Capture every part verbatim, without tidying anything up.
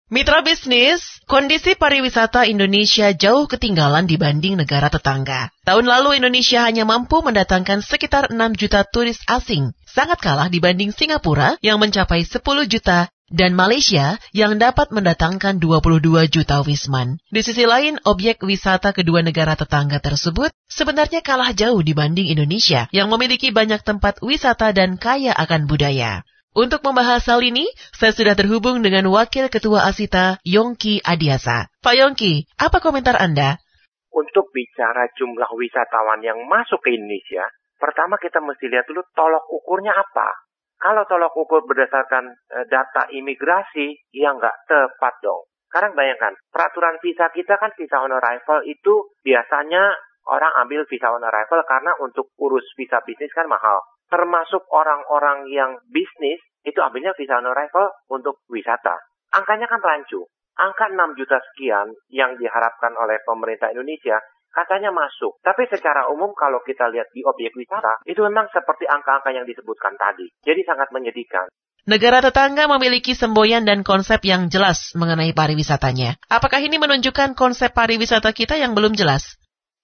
Mitra bisnis, kondisi pariwisata Indonesia jauh ketinggalan dibanding negara tetangga. Tahun lalu Indonesia hanya mampu mendatangkan sekitar enam juta turis asing, sangat kalah dibanding Singapura yang mencapai sepuluh juta dan Malaysia yang dapat mendatangkan dua puluh dua juta wisman. Di sisi lain, objek wisata kedua negara tetangga tersebut sebenarnya kalah jauh dibanding Indonesia yang memiliki banyak tempat wisata dan kaya akan budaya. Untuk membahas hal ini, saya sudah terhubung dengan Wakil Ketua Asita, Yongki Adiasa. Pak Yongki, apa komentar Anda? Untuk bicara jumlah wisatawan yang masuk ke Indonesia, pertama kita mesti lihat dulu tolok ukurnya apa. Kalau tolok ukur berdasarkan e, data imigrasi, ya nggak tepat dong. Sekarang bayangkan, peraturan visa kita kan visa on arrival itu biasanya orang ambil visa on arrival karena untuk urus visa bisnis kan mahal. Termasuk orang-orang yang bisnis, itu ambilnya visa on arrival untuk wisata. Angkanya kan rancu. Angka enam juta sekian yang diharapkan oleh pemerintah Indonesia, katanya masuk. Tapi secara umum kalau kita lihat di objek wisata, itu memang seperti angka-angka yang disebutkan tadi. Jadi sangat menyedihkan. Negara tetangga memiliki semboyan dan konsep yang jelas mengenai pariwisatanya. Apakah ini menunjukkan konsep pariwisata kita yang belum jelas?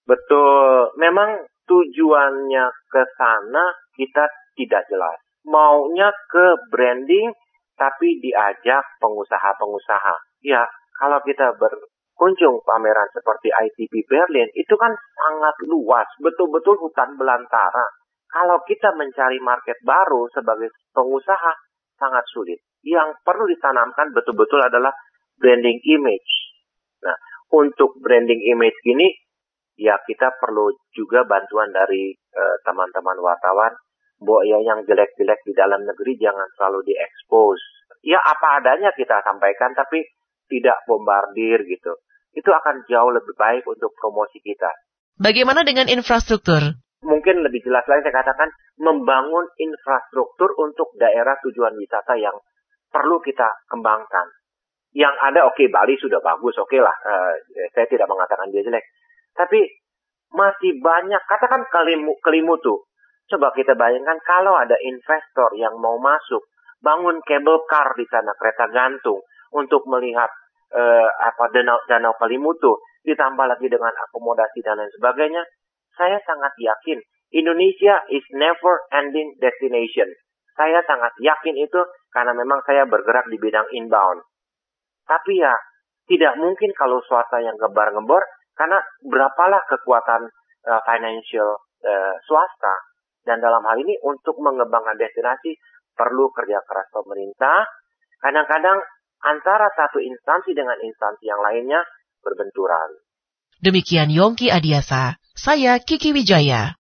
Betul. Memang tujuannya ke sana kita tidak jelas. Maunya ke branding, tapi diajak pengusaha-pengusaha. Ya, kalau kita berkunjung pameran seperti I T B Berlin, itu kan sangat luas, betul-betul hutan belantara. Kalau kita mencari market baru sebagai pengusaha, sangat sulit. Yang perlu ditanamkan betul-betul adalah branding image. Nah, untuk branding image ini, ya kita perlu juga bantuan dari uh, teman-teman wartawan. Bahwa ya yang jelek-jelek di dalam negeri jangan selalu diekspos. Ya apa adanya kita sampaikan, tapi tidak bombardir gitu. Itu akan jauh lebih baik untuk promosi kita. Bagaimana dengan infrastruktur? Mungkin lebih jelas lagi saya katakan, membangun infrastruktur untuk daerah tujuan wisata yang perlu kita kembangkan. Yang ada, oke, okay, Bali sudah bagus, oke okay lah. Uh, saya tidak mengatakan dia jelek. Tapi masih banyak, katakan Kelimu, Kelimutu. Coba kita bayangkan kalau ada investor yang mau masuk, bangun cable car di sana, kereta gantung, untuk melihat eh, apa danau, danau Kelimutu, ditambah lagi dengan akomodasi dan lain sebagainya, saya sangat yakin Indonesia is never ending destination. Saya sangat yakin itu karena memang saya bergerak di bidang inbound. Tapi ya, tidak mungkin kalau swasta yang gembar-gembor, karena berapalah kekuatan uh, financial uh, swasta. Dan dalam hal ini untuk mengembangkan destinasi perlu kerja keras pemerintah. Kadang-kadang antara satu instansi dengan instansi yang lainnya berbenturan. Demikian Yongki Adiasa, saya Kiki Wijaya.